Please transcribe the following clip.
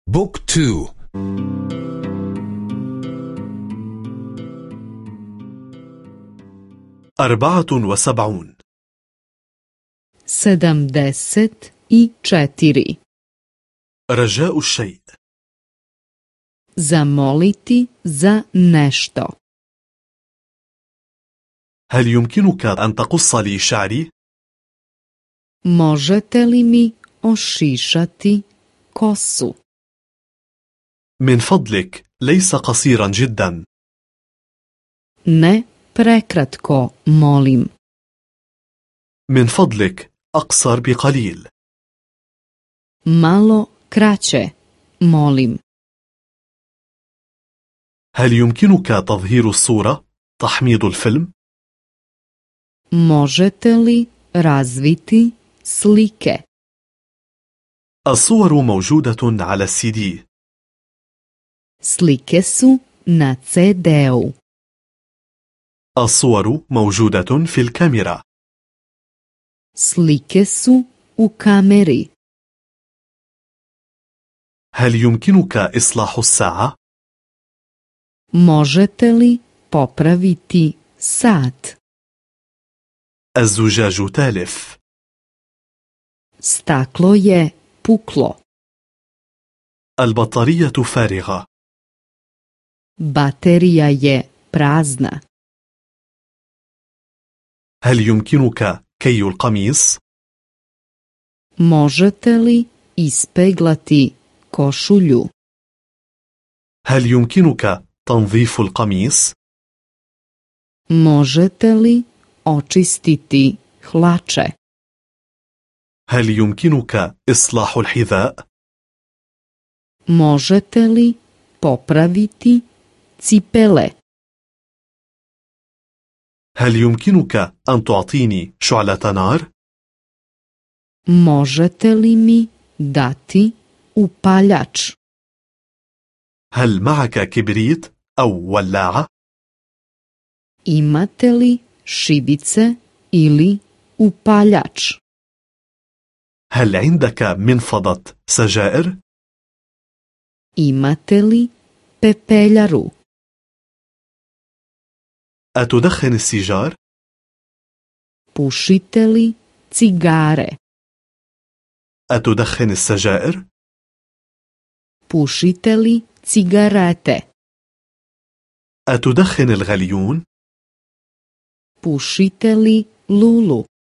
بوك 2. 74. 74. رجاء الشيء. Zamoliti za nešto. هل يمكنك أن تقص لي شعري؟ Možete li mi ošišati kosu? من فضلك، ليس قصيرا جدا. Ne prekratko, molim. من فضلك، أقصر بقليل. Malo kraće, molim. هل يمكنك تظهير الصورة؟ تحميض الفيلم؟ Možete li razviti slike? الصور موجودة على السي دي. Slike su na CD-u. الصور موجودة في الكاميرا. Slike su u kameri. هل يمكنك إصلاح الساعة؟ Možete li popraviti sat? الزجاج تالف. Staklo je puklo. البطارية فارغة. Baterija je prazna. هل يمكنك كي القميص؟ Možete li ispeglati košulju? هل يمكنك تنظيف القميص؟ Možete li očistiti hlače? هل يمكنك إصلاح الحذاء؟ Možete li popraviti cipele? هل يمكنك أن تعطيني شعلة نار؟ Možete li mi dati upaljač? هل معك كبريت أو ولاعة؟ Imate li šibice ili upaljač? هل عندك منفضة سجائر؟ Imate li pepeljaru? أتدخن السيجار؟ Pušite li cigare? أتدخن السجائر؟ Pušite li cigarete? أتدخن الغليون؟ Pušite li lulu?